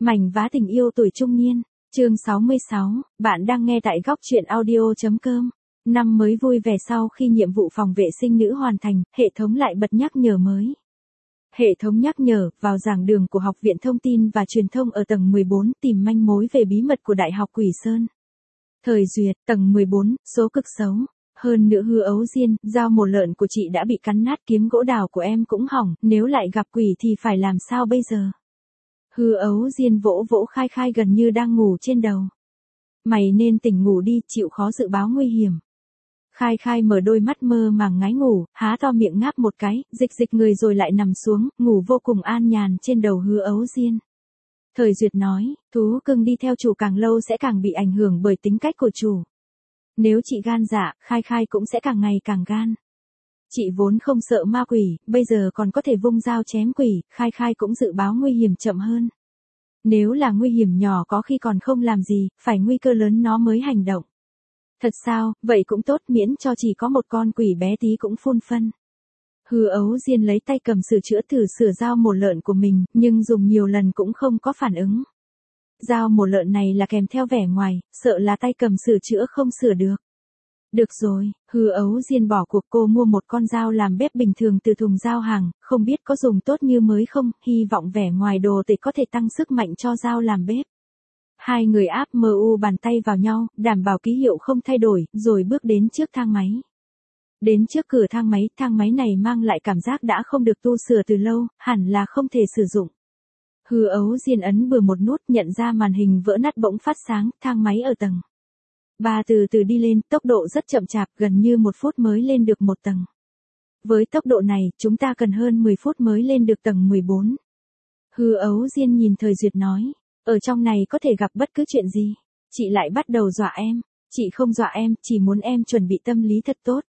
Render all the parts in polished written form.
Mảnh vá tình yêu tuổi trung niên, chương 66, bạn đang nghe tại góc truyện audio.com. Năm mới vui vẻ sau khi nhiệm vụ phòng vệ sinh nữ hoàn thành, hệ thống lại bật nhắc nhở mới. Hệ thống nhắc nhở, vào giảng đường của Học viện Thông tin và Truyền thông ở tầng 14 tìm manh mối về bí mật của Đại học Quỷ Sơn. Thời duyệt, tầng 14, số cực xấu. Hơn nữa Hư Ấu Diên, dao mổ lợn của chị đã bị cắn nát, kiếm gỗ đào của em cũng hỏng, nếu lại gặp quỷ thì phải làm sao bây giờ? Hư Ấu Diên vỗ vỗ Khai Khai gần như đang ngủ trên đầu. Mày nên tỉnh ngủ đi, chịu khó dự báo nguy hiểm. Khai Khai mở đôi mắt mơ màng ngái ngủ, há to miệng ngáp một cái, dịch người rồi lại nằm xuống, ngủ vô cùng an nhàn trên đầu Hư Ấu Diên. Thời duyệt nói, thú cưng đi theo chủ càng lâu sẽ càng bị ảnh hưởng bởi tính cách của chủ. Nếu chị gan dạ, Khai Khai cũng sẽ càng ngày càng gan. Chị vốn không sợ ma quỷ, bây giờ còn có thể vung dao chém quỷ, Khai Khai cũng dự báo nguy hiểm chậm hơn. Nếu là nguy hiểm nhỏ có khi còn không làm gì, phải nguy cơ lớn nó mới hành động. Thật sao, vậy cũng tốt, miễn cho chỉ có một con quỷ bé tí cũng phun phân. Hư Ấu Diên lấy tay cầm sửa chữa thử sửa dao mổ lợn của mình, nhưng dùng nhiều lần cũng không có phản ứng. Dao mổ lợn này là kèm theo vẻ ngoài, sợ là tay cầm sửa chữa không sửa được. Được rồi, Hư Ấu Diên bỏ cuộc, cô mua một con dao làm bếp bình thường từ thùng dao hàng, không biết có dùng tốt như mới không, hy vọng vẻ ngoài đồ tệ có thể tăng sức mạnh cho dao làm bếp. Hai người áp mu bàn tay vào nhau, đảm bảo ký hiệu không thay đổi, rồi bước đến trước thang máy. Đến trước cửa thang máy này mang lại cảm giác đã không được tu sửa từ lâu, hẳn là không thể sử dụng. Hư Ấu Diên ấn bừa một nút, nhận ra màn hình vỡ nát bỗng phát sáng, thang máy ở tầng 3 từ từ đi lên, tốc độ rất chậm chạp, gần như 1 phút mới lên được một tầng. Với tốc độ này, chúng ta cần hơn 10 phút mới lên được tầng 14. Hư Ấu Diên nhìn Thời Duyệt nói, ở trong này có thể gặp bất cứ chuyện gì. Chị lại bắt đầu dọa em. Chị không dọa em, chỉ muốn em chuẩn bị tâm lý thật tốt.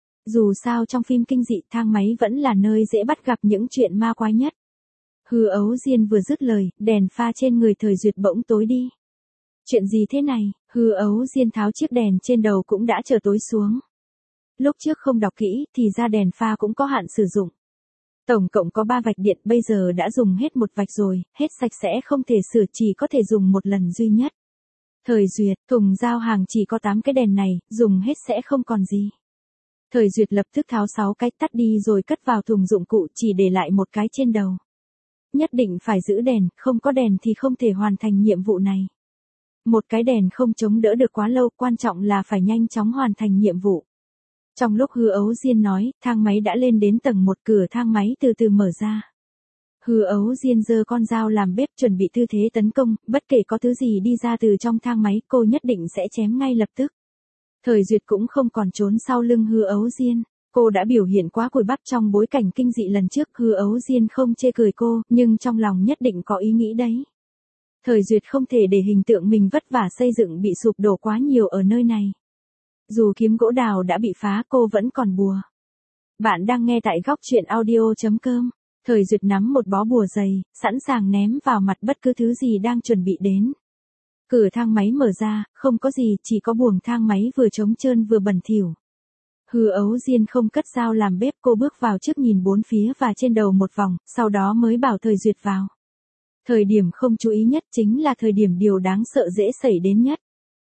Dù sao trong phim kinh dị, thang máy vẫn là nơi dễ bắt gặp những chuyện ma quái nhất. Hư Ấu Diên vừa dứt lời, đèn pha trên người Thời Duyệt bỗng tối đi. Chuyện gì thế này? Hư Ấu Diên tháo chiếc đèn trên đầu cũng đã trở tối xuống. Lúc trước không đọc kỹ, thì ra đèn pha cũng có hạn sử dụng. Tổng cộng có 3 vạch điện, bây giờ đã dùng hết một vạch rồi, hết sạch sẽ không thể sửa, chỉ có thể dùng một lần duy nhất. Thời Duyệt, thùng giao hàng chỉ có 8 cái đèn này, dùng hết sẽ không còn gì. Thời Duyệt lập tức tháo 6 cái tắt đi rồi cất vào thùng dụng cụ, chỉ để lại một cái trên đầu. Nhất định phải giữ đèn, không có đèn thì không thể hoàn thành nhiệm vụ này. Một cái đèn không chống đỡ được quá lâu, quan trọng là phải nhanh chóng hoàn thành nhiệm vụ. Trong lúc Hư Ấu Diên nói, thang máy đã lên đến tầng 1, cửa thang máy từ từ mở ra. Hư Ấu Diên giơ con dao làm bếp chuẩn bị tư thế tấn công, bất kể có thứ gì đi ra từ trong thang máy, cô nhất định sẽ chém ngay lập tức. Thời Duyệt cũng không còn trốn sau lưng Hư Ấu Diên. Cô đã biểu hiện quá cùi bắp trong bối cảnh kinh dị lần trước, Hư Ấu Diên không chê cười cô, nhưng trong lòng nhất định có ý nghĩ đấy. Thời Duyệt không thể để hình tượng mình vất vả xây dựng bị sụp đổ quá nhiều ở nơi này. Dù kiếm gỗ đào đã bị phá, cô vẫn còn bùa. Bạn đang nghe tại góc truyện audio.com. Thời Duyệt nắm một bó bùa dày, sẵn sàng ném vào mặt bất cứ thứ gì đang chuẩn bị đến. Cửa thang máy mở ra, không có gì, chỉ có buồng thang máy vừa trống trơn vừa bẩn thỉu. Hư Ấu Diên không cất dao làm bếp, cô bước vào trước nhìn bốn phía và trên đầu một vòng, sau đó mới bảo Thời Duyệt vào. Thời điểm không chú ý nhất chính là thời điểm điều đáng sợ dễ xảy đến nhất.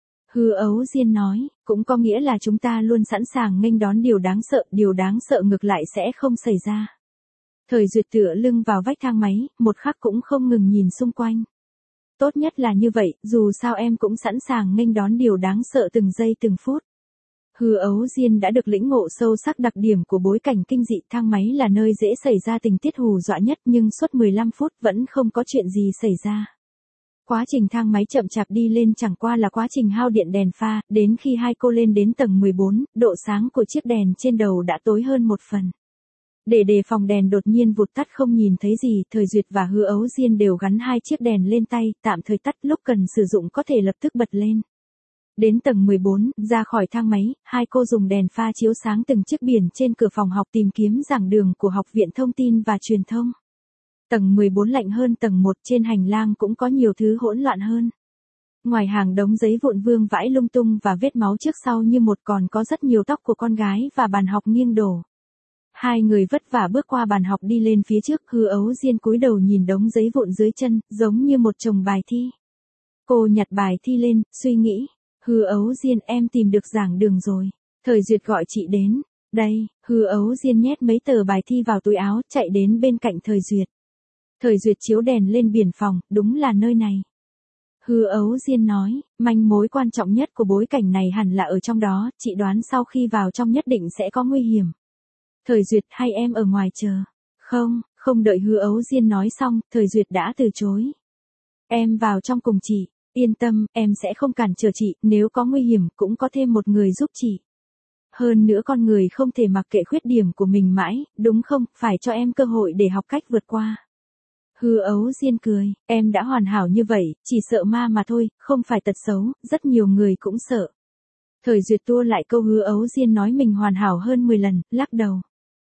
Hư Ấu Diên nói, cũng có nghĩa là chúng ta luôn sẵn sàng nghênh đón điều đáng sợ ngược lại sẽ không xảy ra. Thời Duyệt tựa lưng vào vách thang máy, một khắc cũng không ngừng nhìn xung quanh. Tốt nhất là như vậy, dù sao em cũng sẵn sàng nghênh đón điều đáng sợ từng giây từng phút. Hư Ấu Diên đã được lĩnh ngộ sâu sắc đặc điểm của bối cảnh kinh dị, thang máy là nơi dễ xảy ra tình tiết hù dọa nhất, nhưng suốt 15 phút vẫn không có chuyện gì xảy ra. Quá trình thang máy chậm chạp đi lên chẳng qua là quá trình hao điện đèn pha, đến khi hai cô lên đến tầng 14, độ sáng của chiếc đèn trên đầu đã tối hơn một phần. Để đề phòng đèn đột nhiên vụt tắt không nhìn thấy gì, Thời Duyệt và Hư Ấu Diên đều gắn 2 chiếc đèn lên tay, tạm thời tắt, lúc cần sử dụng có thể lập tức bật lên. Đến tầng 14, ra khỏi thang máy, hai cô dùng đèn pha chiếu sáng từng chiếc biển trên cửa phòng học tìm kiếm giảng đường của Học viện Thông tin và Truyền thông. Tầng 14 lạnh hơn tầng 1, trên hành lang cũng có nhiều thứ hỗn loạn hơn. Ngoài hàng đống giấy vụn vương vãi lung tung và vết máu trước sau như một, còn có rất nhiều tóc của con gái và bàn học nghiêng đổ. Hai người vất vả bước qua bàn học đi lên phía trước, Hứa Ấu Diên cúi đầu nhìn đống giấy vụn dưới chân, giống như một chồng bài thi. Cô nhặt bài thi lên, suy nghĩ. Hứa Ấu Diên, em tìm được giảng đường rồi. Thời Duyệt gọi chị đến. Đây, Hứa Ấu Diên nhét mấy tờ bài thi vào túi áo, chạy đến bên cạnh Thời Duyệt. Thời Duyệt chiếu đèn lên biển phòng, đúng là nơi này. Hứa Ấu Diên nói, manh mối quan trọng nhất của bối cảnh này hẳn là ở trong đó, chị đoán sau khi vào trong nhất định sẽ có nguy hiểm. Thời Duyệt, hay em ở ngoài chờ? Không đợi Hứa Ấu Diên nói xong, Thời Duyệt đã từ chối. Em vào trong cùng chị, yên tâm, em sẽ không cản trở chị, nếu có nguy hiểm cũng có thêm một người giúp chị. Hơn nữa con người không thể mặc kệ khuyết điểm của mình mãi, đúng không, phải cho em cơ hội để học cách vượt qua. Hứa Ấu Diên cười, em đã hoàn hảo như vậy, chỉ sợ ma mà thôi, không phải tật xấu, rất nhiều người cũng sợ. Thời Duyệt tua lại câu Hứa Ấu Diên nói mình hoàn hảo hơn 10 lần, lắc đầu.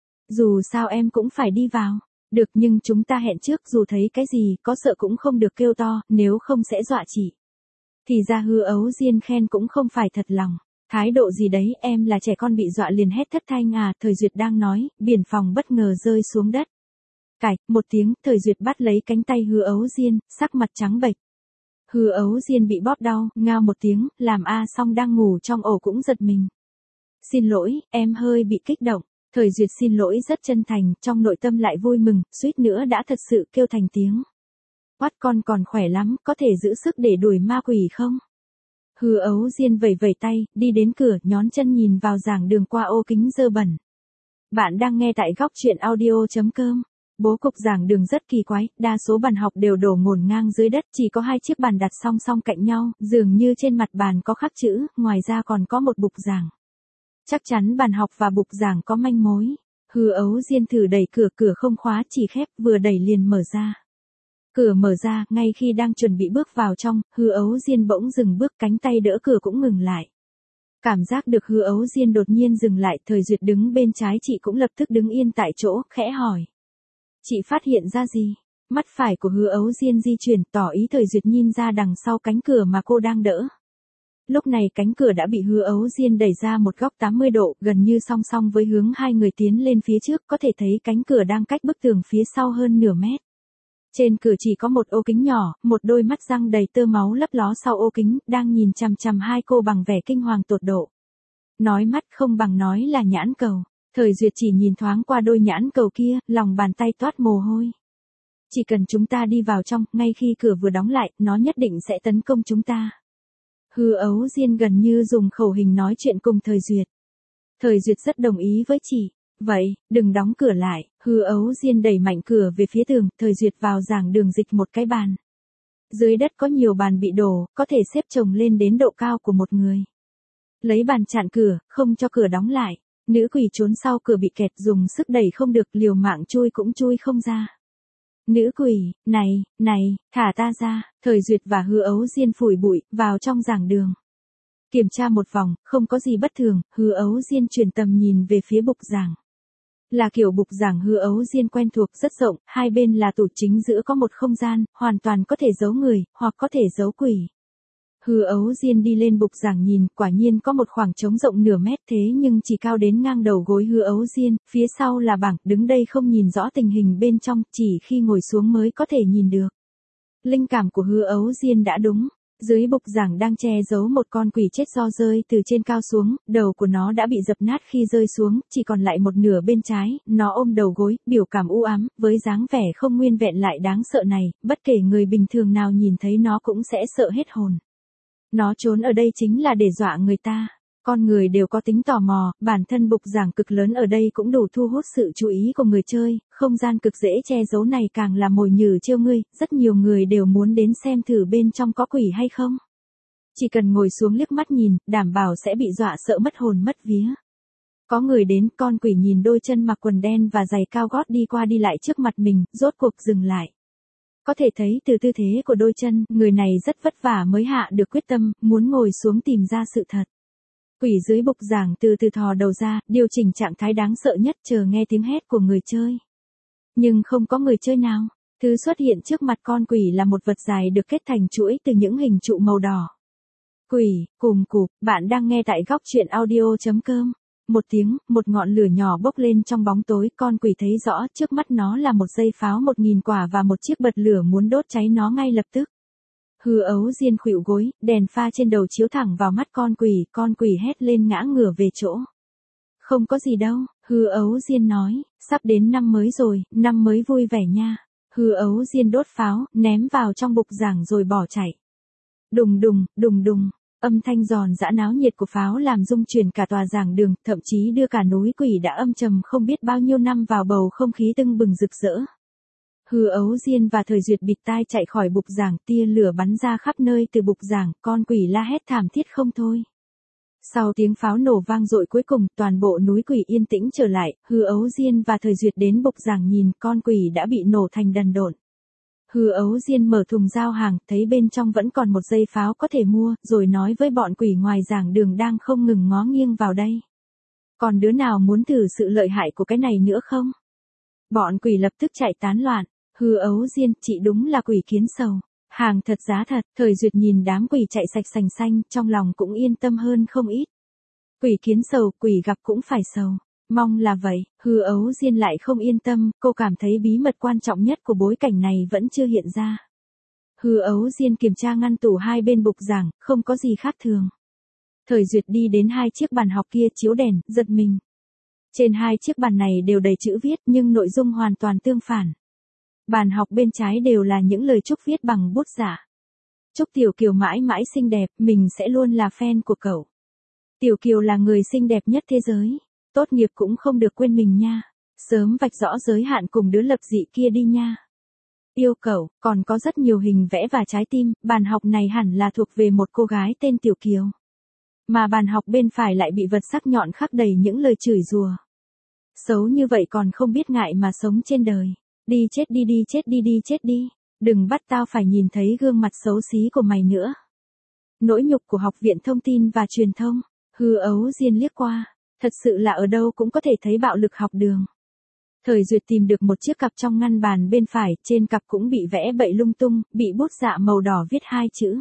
Dù sao em cũng phải đi vào. Được, nhưng chúng ta hẹn trước, dù thấy cái gì, có sợ cũng không được kêu to, nếu không sẽ dọa chị. Thì ra Hứa Ấu Diên khen cũng không phải thật lòng. Thái độ gì đấy, em là trẻ con bị dọa liền hét thất thanh à, Thời Duyệt đang nói, biển phòng bất ngờ rơi xuống đất. Cạch, một tiếng, Thời Duyệt bắt lấy cánh tay Hứa Ấu Diên, sắc mặt trắng bệch. Hứa Ấu Diên bị bóp đau, ngao một tiếng, làm A Song đang ngủ trong ổ cũng giật mình. Xin lỗi, em hơi bị kích động. Thời Duyệt xin lỗi rất chân thành, trong nội tâm lại vui mừng, suýt nữa đã thật sự kêu thành tiếng. Oát, con còn khỏe lắm, có thể giữ sức để đuổi ma quỷ không? Hứa Ấu Diên vẩy vẩy tay, đi đến cửa, nhón chân nhìn vào giảng đường qua ô kính dơ bẩn. Bạn đang nghe tại góc truyện audio.com. Bố cục giảng đường rất kỳ quái, đa số bàn học đều đổ ngổn ngang dưới đất, chỉ có 2 chiếc bàn đặt song song cạnh nhau, dường như trên mặt bàn có khắc chữ, ngoài ra còn có một bục giảng. Chắc chắn bàn học và bục giảng có manh mối. Hứa Ấu Diên thử đẩy cửa, cửa không khóa, chỉ khép, vừa đẩy liền mở ra. Cửa mở ra, ngay khi đang chuẩn bị bước vào trong, Hứa Ấu Diên bỗng dừng bước, cánh tay đỡ cửa cũng ngừng lại. Cảm giác được Hứa Ấu Diên đột nhiên dừng lại, Thời Duyệt đứng bên trái chị cũng lập tức đứng yên tại chỗ, khẽ hỏi. Chị phát hiện ra gì? Mắt phải của Hứa Ấu Diên di chuyển, tỏ ý Thời Duyệt nhìn ra đằng sau cánh cửa mà cô đang đỡ. Lúc này cánh cửa đã bị Hứa Ấu Diên đẩy ra một góc 80 độ, gần như song song với hướng hai người tiến lên phía trước, có thể thấy cánh cửa đang cách bức tường phía sau hơn nửa mét. Trên cửa chỉ có một ô kính nhỏ, một đôi mắt răng đầy tơ máu lấp ló sau ô kính, đang nhìn chằm chằm hai cô bằng vẻ kinh hoàng tột độ. Nói mắt không bằng nói là nhãn cầu. Thời Duyệt chỉ nhìn thoáng qua đôi nhãn cầu kia, lòng bàn tay toát mồ hôi. Chỉ cần chúng ta đi vào trong, ngay khi cửa vừa đóng lại, nó nhất định sẽ tấn công chúng ta. Hứa Ấu Diên gần như dùng khẩu hình nói chuyện cùng Thời Duyệt. Thời Duyệt rất đồng ý với chị. Vậy, đừng đóng cửa lại. Hứa Ấu Diên đẩy mạnh cửa về phía tường, Thời Duyệt vào giảng đường dịch một cái bàn. Dưới đất có nhiều bàn bị đổ, có thể xếp chồng lên đến độ cao của một người. Lấy bàn chặn cửa, không cho cửa đóng lại. Nữ quỷ trốn sau cửa bị kẹt, dùng sức đẩy không được, liều mạng chui cũng chui không ra. Nữ quỷ, này, thả ta ra. Thời Duyệt và Hứa Ấu Diên phủi bụi, vào trong giảng đường. Kiểm tra một vòng, không có gì bất thường, Hứa Ấu Diên chuyển tầm nhìn về phía bục giảng. Là kiểu bục giảng Hứa Ấu Diên quen thuộc, rất rộng, hai bên là tủ, chính giữa có một không gian, hoàn toàn có thể giấu người, hoặc có thể giấu quỷ. Hứa Ấu Diên đi lên bục giảng nhìn, quả nhiên có một khoảng trống rộng nửa mét, thế nhưng chỉ cao đến ngang đầu gối Hứa Ấu Diên, phía sau là bảng, đứng đây không nhìn rõ tình hình bên trong, chỉ khi ngồi xuống mới có thể nhìn được. Linh cảm của Hứa Ấu Diên đã đúng. Dưới bục giảng đang che giấu một con quỷ chết do rơi từ trên cao xuống, đầu của nó đã bị dập nát khi rơi xuống, chỉ còn lại một nửa bên trái, nó ôm đầu gối, biểu cảm u ám, với dáng vẻ không nguyên vẹn lại đáng sợ này, bất kể người bình thường nào nhìn thấy nó cũng sẽ sợ hết hồn. Nó trốn ở đây chính là để dọa người ta. Con người đều có tính tò mò, bản thân bục giảng cực lớn ở đây cũng đủ thu hút sự chú ý của người chơi, không gian cực dễ che giấu này càng là mồi nhử trêu ngươi, rất nhiều người đều muốn đến xem thử bên trong có quỷ hay không. Chỉ cần ngồi xuống liếc mắt nhìn, đảm bảo sẽ bị dọa sợ mất hồn mất vía. Có người đến, con quỷ nhìn đôi chân mặc quần đen và giày cao gót đi qua đi lại trước mặt mình, rốt cuộc dừng lại. Có thể thấy từ tư thế của đôi chân, người này rất vất vả mới hạ được quyết tâm, muốn ngồi xuống tìm ra sự thật. Quỷ dưới bục giảng từ từ thò đầu ra, điều chỉnh trạng thái đáng sợ nhất, chờ nghe tiếng hét của người chơi. Nhưng không có người chơi nào. Thứ xuất hiện trước mặt con quỷ là một vật dài được kết thành chuỗi từ những hình trụ màu đỏ. Quỷ, cùng cụp, bạn đang nghe tại góc truyện audio.com. Một tiếng, một ngọn lửa nhỏ bốc lên trong bóng tối, con quỷ thấy rõ trước mắt nó là một dây pháo 1000 quả và một chiếc bật lửa muốn đốt cháy nó ngay lập tức. Hư Ấu Diên khuỵu gối, đèn pha trên đầu chiếu thẳng vào mắt con quỷ hét lên ngã ngửa về chỗ. Không có gì đâu, Hư Ấu Diên nói, sắp đến năm mới rồi, năm mới vui vẻ nha. Hư Ấu Diên đốt pháo, ném vào trong bục giảng rồi bỏ chạy. Đùng đùng, đùng đùng, âm thanh giòn giã náo nhiệt của pháo làm rung chuyển cả tòa giảng đường, thậm chí đưa cả núi quỷ đã âm trầm không biết bao nhiêu năm vào bầu không khí tưng bừng rực rỡ. Hư Ấu Diên và Thời Duyệt bịt tai chạy khỏi bục giảng, tia lửa bắn ra khắp nơi từ bục giảng, con quỷ la hét thảm thiết không thôi. Sau tiếng pháo nổ vang dội cuối cùng, toàn bộ núi quỷ yên tĩnh trở lại, Hư Ấu Diên và Thời Duyệt đến bục giảng nhìn, con quỷ đã bị nổ thành đần độn. Hư Ấu Diên mở thùng giao hàng, thấy bên trong vẫn còn một dây pháo có thể mua, rồi nói với bọn quỷ ngoài giảng đường đang không ngừng ngó nghiêng vào đây. Còn đứa nào muốn thử sự lợi hại của cái này nữa không? Bọn quỷ lập tức chạy tán loạn. Hư Ấu Diên, chị đúng là quỷ kiến sầu. Hàng thật giá thật, Thời Duyệt nhìn đám quỷ chạy sạch sành xanh, trong lòng cũng yên tâm hơn không ít. Quỷ kiến sầu, quỷ gặp cũng phải sầu. Mong là vậy, Hư Ấu Diên lại không yên tâm, cô cảm thấy bí mật quan trọng nhất của bối cảnh này vẫn chưa hiện ra. Hư Ấu Diên kiểm tra ngăn tủ hai bên bục giảng, không có gì khác thường. Thời Duyệt đi đến hai chiếc bàn học kia chiếu đèn, giật mình. Trên hai chiếc bàn này đều đầy chữ viết nhưng nội dung hoàn toàn tương phản. Bàn học bên trái đều là những lời chúc viết bằng bút giả. Chúc Tiểu Kiều mãi mãi xinh đẹp, mình sẽ luôn là fan của cậu. Tiểu Kiều là người xinh đẹp nhất thế giới. Tốt nghiệp cũng không được quên mình nha. Sớm vạch rõ giới hạn cùng đứa lập dị kia đi nha. Yêu cậu, còn có rất nhiều hình vẽ và trái tim, bàn học này hẳn là thuộc về một cô gái tên Tiểu Kiều. Mà bàn học bên phải lại bị vật sắc nhọn khắc đầy những lời chửi rủa. Xấu như vậy còn không biết ngại mà sống trên đời. Đi chết đi, đi chết đi, đi chết đi. Đừng bắt tao phải nhìn thấy gương mặt xấu xí của mày nữa. Nỗi nhục của Học viện Thông tin và Truyền thông. Hư Ấu Diên liếc qua. Thật sự là ở đâu cũng có thể thấy bạo lực học đường. Thời Duyệt tìm được một chiếc cặp trong ngăn bàn bên phải, trên cặp cũng bị vẽ bậy lung tung, bị bút dạ màu đỏ viết hai chữ.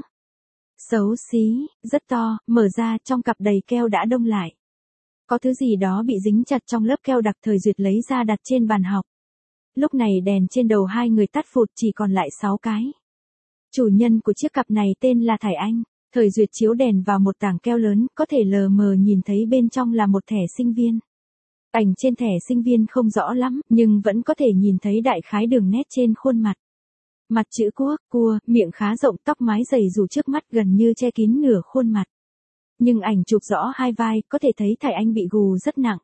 Xấu xí, rất to, mở ra trong cặp đầy keo đã đông lại. Có thứ gì đó bị dính chặt trong lớp keo đặc. Thời Duyệt lấy ra đặt trên bàn học. Lúc này đèn trên đầu hai người tắt phụt, chỉ còn lại 6 cái. Chủ nhân của chiếc cặp này tên là Thải Anh. Thời Duyệt chiếu đèn vào một tảng keo lớn, có thể lờ mờ nhìn thấy bên trong là một thẻ sinh viên. Ảnh trên thẻ sinh viên không rõ lắm, nhưng vẫn có thể nhìn thấy đại khái đường nét trên khuôn mặt. Mặt chữ quốc, cua, miệng khá rộng, tóc mái dày rủ trước mắt gần như che kín nửa khuôn mặt. Nhưng ảnh chụp rõ hai vai, có thể thấy Thải Anh bị gù rất nặng.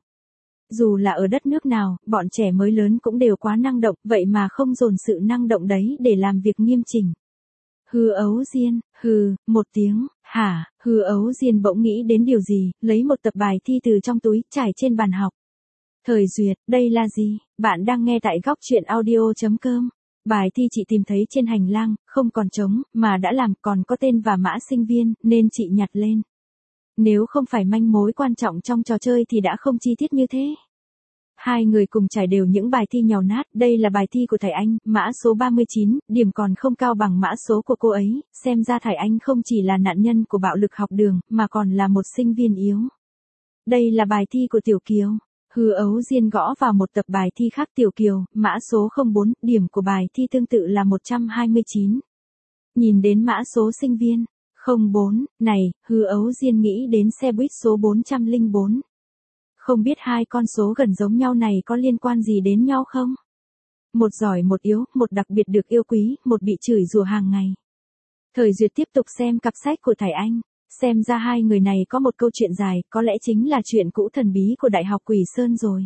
Dù là ở đất nước nào, bọn trẻ mới lớn cũng đều quá năng động, vậy mà không dồn sự năng động đấy để làm việc nghiêm chỉnh. Hư Ấu Diên, một tiếng, hả, Hư Ấu Diên bỗng nghĩ đến điều gì, lấy một tập bài thi từ trong túi, trải trên bàn học. Thời Duyệt, đây là gì? Bạn đang nghe tại góc truyện audio.com. Bài thi chị tìm thấy trên hành lang, không còn trống, mà đã làm, còn có tên và mã sinh viên, nên chị nhặt lên. Nếu không phải manh mối quan trọng trong trò chơi thì đã không chi tiết như thế. Hai người cùng trải đều những bài thi nhàu nát, đây là bài thi của Thải Anh, mã số 39, điểm còn không cao bằng mã số của cô ấy, xem ra Thải Anh không chỉ là nạn nhân của bạo lực học đường, mà còn là một sinh viên yếu. Đây là bài thi của Tiểu Kiều. Hư Ấu Diên gõ vào một tập bài thi khác. Tiểu Kiều, mã số 04, điểm của bài thi tương tự là 129. Nhìn đến mã số sinh viên, 04, này, Hư Ấu Diên nghĩ đến xe buýt số 404. Không biết hai con số gần giống nhau này có liên quan gì đến nhau không? Một giỏi một yếu, một đặc biệt được yêu quý, một bị chửi rủa hàng ngày. Thời Duyệt tiếp tục xem cặp sách của Thải Anh. Xem ra hai người này có một câu chuyện dài, có lẽ chính là chuyện cũ thần bí của Đại học Quỷ Sơn rồi.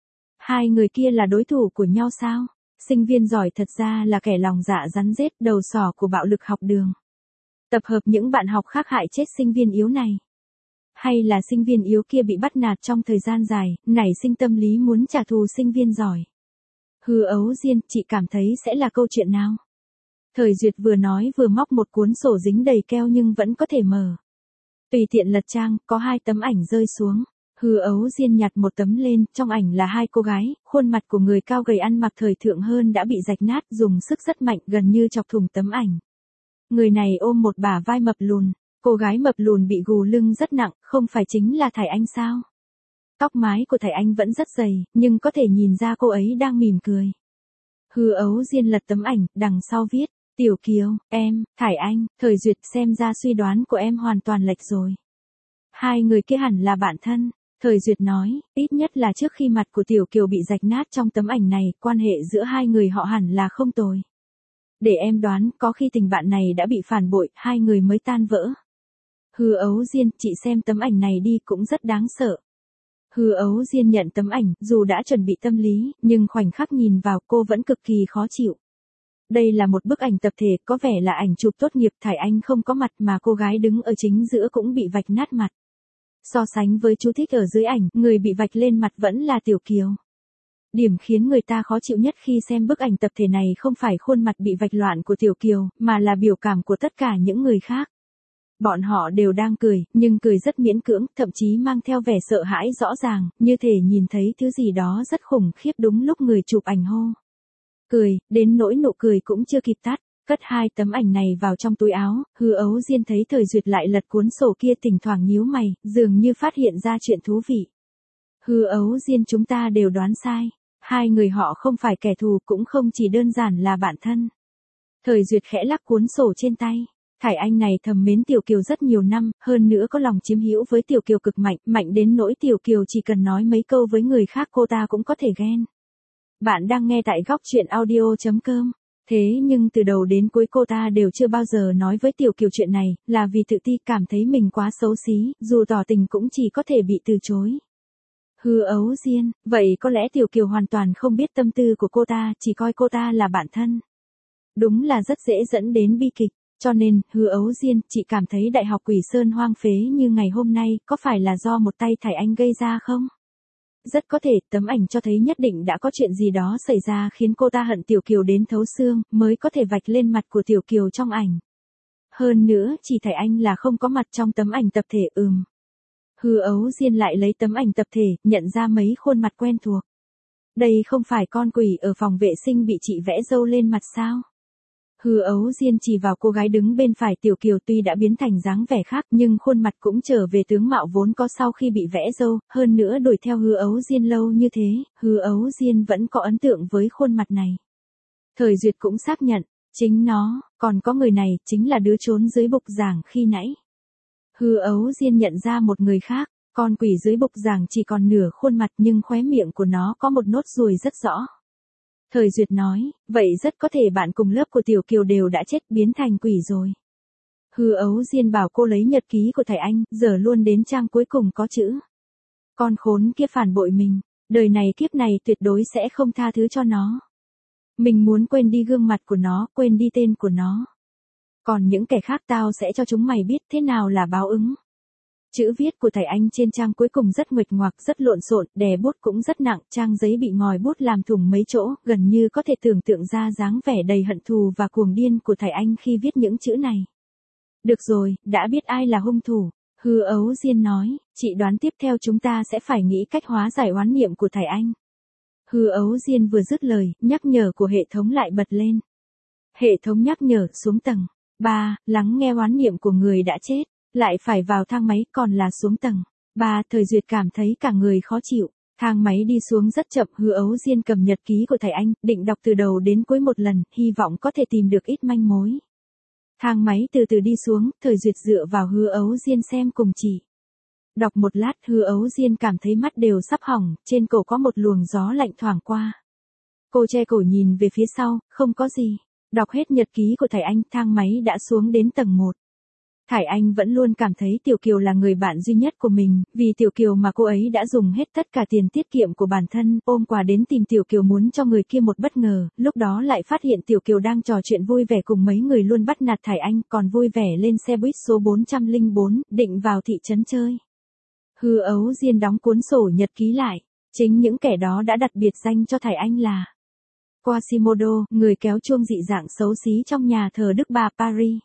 Hai người kia là đối thủ của nhau sao? Sinh viên giỏi thật ra là kẻ lòng dạ rắn rết, đầu sỏ của bạo lực học đường. Tập hợp những bạn học khác hại chết sinh viên yếu này. Hay là sinh viên yếu kia bị bắt nạt trong thời gian dài, nảy sinh tâm lý muốn trả thù sinh viên giỏi. Hư Ấu Diên, chị cảm thấy sẽ là câu chuyện nào? Thời Duyệt vừa nói vừa móc một cuốn sổ dính đầy keo nhưng vẫn có thể mở. Tùy tiện lật trang, có hai tấm ảnh rơi xuống. Hư Ấu Diên nhặt một tấm lên, trong ảnh là hai cô gái, khuôn mặt của người cao gầy ăn mặc thời thượng hơn đã bị rạch nát, dùng sức rất mạnh, gần như chọc thủng tấm ảnh. Người này ôm một bả vai mập lùn, cô gái mập lùn bị gù lưng rất nặng, không phải chính là Thải Anh sao? Tóc mái của Thải Anh vẫn rất dày, nhưng có thể nhìn ra cô ấy đang mỉm cười. Hứa Ấu Diên lật tấm ảnh, đằng sau viết, Tiểu Kiều, em, Thải Anh, Thời Duyệt, xem ra suy đoán của em hoàn toàn lệch rồi. Hai người kia hẳn là bạn thân. Thời Duyệt nói, ít nhất là trước khi mặt của Tiểu Kiều bị rạch nát trong tấm ảnh này, quan hệ giữa hai người họ hẳn là không tồi. Để em đoán, có khi tình bạn này đã bị phản bội, hai người mới tan vỡ. Hứa Ấu Diên, chị xem tấm ảnh này đi, cũng rất đáng sợ. Hứa Ấu Diên nhận tấm ảnh, dù đã chuẩn bị tâm lý, nhưng khoảnh khắc nhìn vào cô vẫn cực kỳ khó chịu. Đây là một bức ảnh tập thể, có vẻ là ảnh chụp tốt nghiệp, Thải Anh không có mặt mà cô gái đứng ở chính giữa cũng bị vạch nát mặt. So sánh với chú thích ở dưới ảnh, người bị vạch lên mặt vẫn là Tiểu Kiều. Điểm khiến người ta khó chịu nhất khi xem bức ảnh tập thể này không phải khuôn mặt bị vạch loạn của Tiểu Kiều, mà là biểu cảm của tất cả những người khác. Bọn họ đều đang cười, nhưng cười rất miễn cưỡng, thậm chí mang theo vẻ sợ hãi rõ ràng, như thể nhìn thấy thứ gì đó rất khủng khiếp đúng lúc người chụp ảnh hô. Cười, đến nỗi nụ cười cũng chưa kịp tắt, cất hai tấm ảnh này vào trong túi áo, Hứa Ấu Diên thấy Thời Duyệt lại lật cuốn sổ kia, thỉnh thoảng nhíu mày, dường như phát hiện ra chuyện thú vị. Hứa Ấu Diên, chúng ta đều đoán sai, hai người họ không phải kẻ thù, cũng không chỉ đơn giản là bạn thân. Thời Duyệt khẽ lắc cuốn sổ trên tay. Thải Anh này thầm mến Tiểu Kiều rất nhiều năm, hơn nữa có lòng chiếm hữu với Tiểu Kiều cực mạnh, mạnh đến nỗi Tiểu Kiều chỉ cần nói mấy câu với người khác cô ta cũng có thể ghen. Bạn đang nghe tại góc truyện audio.com. Thế nhưng từ đầu đến cuối cô ta đều chưa bao giờ nói với Tiểu Kiều chuyện này, là vì tự ti, cảm thấy mình quá xấu xí, dù tỏ tình cũng chỉ có thể bị từ chối. Hứa Ấu Diên, vậy có lẽ Tiểu Kiều hoàn toàn không biết tâm tư của cô ta, chỉ coi cô ta là bạn thân. Đúng là rất dễ dẫn đến bi kịch. Cho nên, Hứa Ấu Diên, chị cảm thấy Đại học Quỷ Sơn hoang phế như ngày hôm nay, có phải là do một tay Thải Anh gây ra không? Rất có thể, tấm ảnh cho thấy nhất định đã có chuyện gì đó xảy ra khiến cô ta hận Tiểu Kiều đến thấu xương, mới có thể vạch lên mặt của Tiểu Kiều trong ảnh. Hơn nữa, chỉ Thải Anh là không có mặt trong tấm ảnh tập thể. Hứa Ấu Diên lại lấy tấm ảnh tập thể, nhận ra mấy khuôn mặt quen thuộc. Đây không phải con quỷ ở phòng vệ sinh bị chị vẽ râu lên mặt sao? Hứa Ấu Diên chỉ vào cô gái đứng bên phải Tiểu Kiều, tuy đã biến thành dáng vẻ khác nhưng khuôn mặt cũng trở về tướng mạo vốn có sau khi bị vẽ râu, hơn nữa đuổi theo Hứa Ấu Diên lâu như thế, Hứa Ấu Diên vẫn có ấn tượng với khuôn mặt này. Thời Duyệt cũng xác nhận, chính nó, còn có người này, chính là đứa trốn dưới bục giảng khi nãy. Hứa Ấu Diên nhận ra một người khác, con quỷ dưới bục giảng chỉ còn nửa khuôn mặt nhưng khóe miệng của nó có một nốt ruồi rất rõ. Thời Duyệt nói, vậy rất có thể bạn cùng lớp của Tiểu Kiều đều đã chết, biến thành quỷ rồi. Hứa Ấu Diên bảo cô lấy nhật ký của Thải Anh, giờ luôn đến trang cuối cùng có chữ. Con khốn kia phản bội mình, đời này kiếp này tuyệt đối sẽ không tha thứ cho nó. Mình muốn quên đi gương mặt của nó, quên đi tên của nó. Còn những kẻ khác tao sẽ cho chúng mày biết thế nào là báo ứng. Chữ viết của Thải Anh trên trang cuối cùng rất nguệch ngoạc, rất lộn xộn, đè bút cũng rất nặng, trang giấy bị ngòi bút làm thủng mấy chỗ, gần như có thể tưởng tượng ra dáng vẻ đầy hận thù và cuồng điên của Thải Anh khi viết những chữ này. Được rồi, đã biết ai là hung thủ, Hứa Ấu Diên nói, chị đoán tiếp theo chúng ta sẽ phải nghĩ cách hóa giải oán niệm của Thải Anh. Hứa Ấu Diên vừa dứt lời, nhắc nhở của hệ thống lại bật lên. Hệ thống nhắc nhở, xuống tầng 3, lắng nghe oán niệm của người đã chết. Lại phải vào thang máy, còn là xuống tầng 3, Thời Duyệt cảm thấy cả người khó chịu. Thang máy đi xuống rất chậm, Hứa Ấu Diên cầm nhật ký của Thải Anh, định đọc từ đầu đến cuối một lần, hy vọng có thể tìm được ít manh mối. Thang máy từ từ đi xuống, Thời Duyệt dựa vào Hứa Ấu Diên xem cùng chị. Đọc một lát, Hứa Ấu Diên cảm thấy mắt đều sắp hỏng, trên cổ có một luồng gió lạnh thoảng qua. Cô che cổ nhìn về phía sau, không có gì. Đọc hết nhật ký của Thải Anh, thang máy đã xuống đến tầng 1. Thải Anh vẫn luôn cảm thấy Tiểu Kiều là người bạn duy nhất của mình, vì Tiểu Kiều mà cô ấy đã dùng hết tất cả tiền tiết kiệm của bản thân, ôm quà đến tìm Tiểu Kiều muốn cho người kia một bất ngờ, lúc đó lại phát hiện Tiểu Kiều đang trò chuyện vui vẻ cùng mấy người luôn bắt nạt Thải Anh, còn vui vẻ lên xe buýt số 404, định vào thị trấn chơi. Hứa Ấu Diên đóng cuốn sổ nhật ký lại, chính những kẻ đó đã đặt biệt danh cho Thải Anh là Quasimodo, người kéo chuông dị dạng xấu xí trong nhà thờ Đức Bà Paris.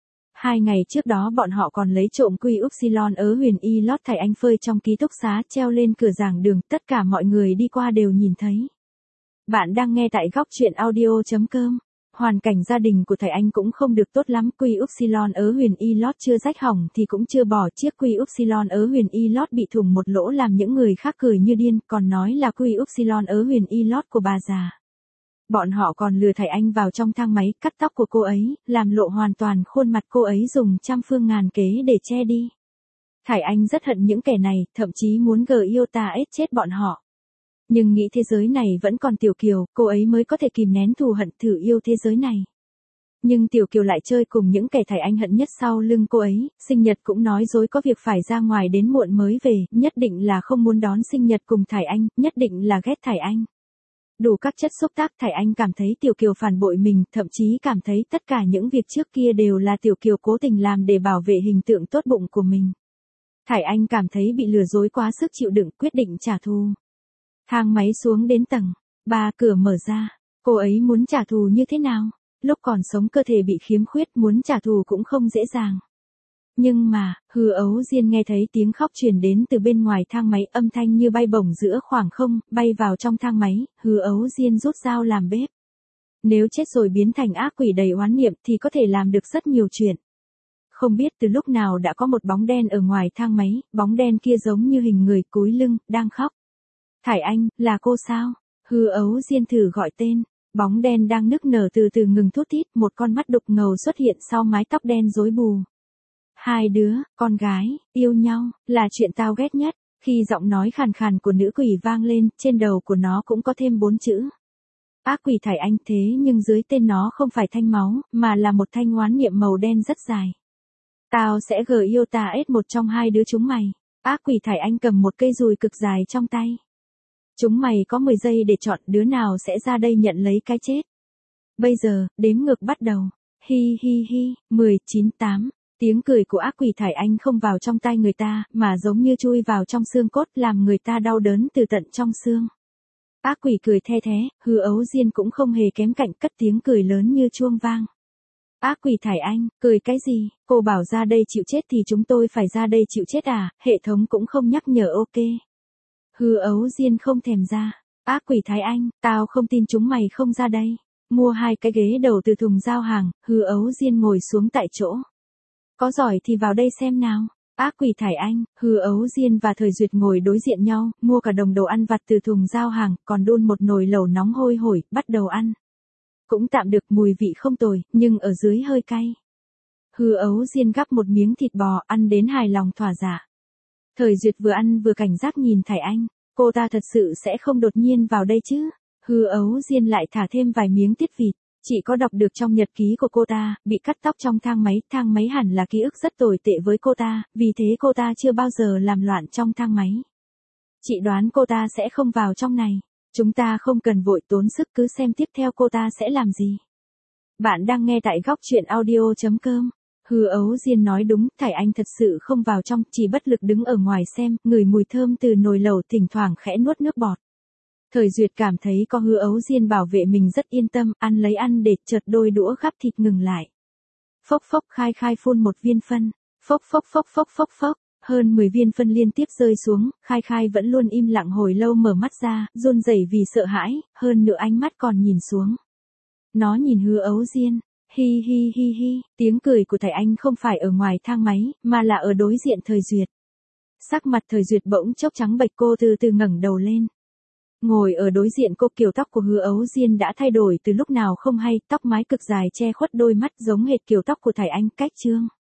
2 ngày trước đó bọn họ còn lấy trộm quy upsilon ớ huyền y lót Thải Anh phơi trong ký túc xá treo lên cửa giảng đường, tất cả mọi người đi qua đều nhìn thấy. Bạn đang nghe tại góc truyện audio.com. Hoàn cảnh gia đình của thầy anh cũng không được tốt lắm, quy upsilon ở huyền y lót chưa rách hỏng thì cũng chưa bỏ, chiếc quy upsilon ở huyền y lót bị thủng một lỗ làm những người khác cười như điên, còn nói là quy upsilon ở huyền y lót của bà già. Bọn họ còn lừa thầy anh vào trong thang máy, cắt tóc của cô ấy, làm lộ hoàn toàn khuôn mặt cô ấy, dùng trăm phương ngàn kế để che đi. Thầy anh rất hận những kẻ này, thậm chí muốn Iota chết bọn họ. Nhưng nghĩ thế giới này vẫn còn Tiểu Kiều, cô ấy mới có thể kìm nén thù hận thử yêu thế giới này. Nhưng Tiểu Kiều lại chơi cùng những kẻ thầy anh hận nhất sau lưng cô ấy, sinh nhật cũng nói dối có việc phải ra ngoài đến muộn mới về, nhất định là không muốn đón sinh nhật cùng thầy anh, nhất định là ghét thầy anh. Đủ các chất xúc tác, thầy anh cảm thấy Tiểu Kiều phản bội mình, thậm chí cảm thấy tất cả những việc trước kia đều là Tiểu Kiều cố tình làm để bảo vệ hình tượng tốt bụng của mình. Thầy anh cảm thấy bị lừa dối quá sức chịu đựng, quyết định trả thù. Thang máy xuống đến tầng 3, cửa mở ra. Cô ấy muốn trả thù như thế nào? Lúc còn sống cơ thể bị khiếm khuyết, muốn trả thù cũng không dễ dàng. Nhưng mà, Hư Ấu Diên nghe thấy tiếng khóc truyền đến từ bên ngoài thang máy, âm thanh như bay bổng giữa khoảng không, bay vào trong thang máy. Hư Ấu Diên rút dao làm bếp. Nếu chết rồi biến thành ác quỷ đầy oán niệm thì có thể làm được rất nhiều chuyện. Không biết từ lúc nào đã có một bóng đen ở ngoài thang máy, bóng đen kia giống như hình người cúi lưng, đang khóc. Thải Anh, là cô sao? Hư Ấu Diên thử gọi tên. Bóng đen đang nức nở từ từ ngừng thút thít, một con mắt đục ngầu xuất hiện sau mái tóc đen rối bù. Hai đứa, con gái, yêu nhau, là chuyện tao ghét nhất. Khi giọng nói khàn khàn của nữ quỷ vang lên, trên đầu của nó cũng có thêm 4 chữ. Ác quỷ Thải Anh, thế nhưng dưới tên nó không phải thanh máu, mà là một thanh oán niệm màu đen rất dài. Tao sẽ Iota một trong hai đứa chúng mày. Ác quỷ Thải Anh cầm một cây dùi cực dài trong tay. Chúng mày có 10 giây để chọn đứa nào sẽ ra đây nhận lấy cái chết. Bây giờ, đếm ngược bắt đầu. Hi hi hi, 10, 9, 8. Tiếng cười của ác quỷ Thải Anh không vào trong tai người ta, mà giống như chui vào trong xương cốt, làm người ta đau đớn từ tận trong xương. Ác quỷ cười the thé, Hư Ấu Diên cũng không hề kém cạnh, cất tiếng cười lớn như chuông vang. Ác quỷ Thải Anh, cười cái gì? Cô bảo ra đây chịu chết thì chúng tôi phải ra đây chịu chết à? Hệ thống cũng không nhắc nhở ok. Hư Ấu Diên không thèm ra. Ác quỷ Thái Anh, tao không tin chúng mày không ra đây. Mua 2 cái ghế đầu từ thùng giao hàng, Hư Ấu Diên ngồi xuống tại chỗ. Có giỏi thì vào đây xem nào. Ác quỷ Thải Anh, Hư Ấu Diên và Thời Duyệt ngồi đối diện nhau, mua cả đồng đồ ăn vặt từ thùng giao hàng, còn đun một nồi lẩu nóng hôi hổi, bắt đầu ăn. Cũng tạm được, mùi vị không tồi, nhưng ở dưới hơi cay. Hư Ấu Diên gắp một miếng thịt bò, ăn đến hài lòng thỏa dạ. Thời Duyệt vừa ăn vừa cảnh giác nhìn Thải Anh, cô ta thật sự sẽ không đột nhiên vào đây chứ. Hư Ấu Diên lại thả thêm vài miếng tiết vịt, chị có đọc được trong nhật ký của cô ta, bị cắt tóc trong thang máy hẳn là ký ức rất tồi tệ với cô ta, vì thế cô ta chưa bao giờ làm loạn trong thang máy. Chị đoán cô ta sẽ không vào trong này, chúng ta không cần vội tốn sức, cứ xem tiếp theo cô ta sẽ làm gì. Bạn đang nghe tại góc truyện audio.com. Hư Ấu Diên nói đúng, Thải Anh thật sự không vào trong, chỉ bất lực đứng ở ngoài xem, ngửi mùi thơm từ nồi lẩu, thỉnh thoảng khẽ nuốt nước bọt. Thời Duyệt cảm thấy có Hư Ấu Diên bảo vệ mình rất yên tâm, ăn lấy ăn để chợt đôi đũa gắp thịt ngừng lại. Phốc phốc, khai khai phun một viên phân. Phốc phốc phốc phốc phốc phốc, hơn 10 viên phân liên tiếp rơi xuống, khai khai vẫn luôn im lặng hồi lâu, mở mắt ra, run rẩy vì sợ hãi, hơn nữa ánh mắt còn nhìn xuống. Nó nhìn Hư Ấu Diên. Hi hi hi hi, tiếng cười của Thải Anh không phải ở ngoài thang máy, mà là ở đối diện Thời Duyệt. Sắc mặt Thời Duyệt bỗng chốc trắng bệch, cô từ từ ngẩng đầu lên. Ngồi ở đối diện cô, kiểu tóc của Hư Ấu Diên đã thay đổi từ lúc nào không hay, tóc mái cực dài che khuất đôi mắt giống hệt kiểu tóc của Thải Anh, cách trương.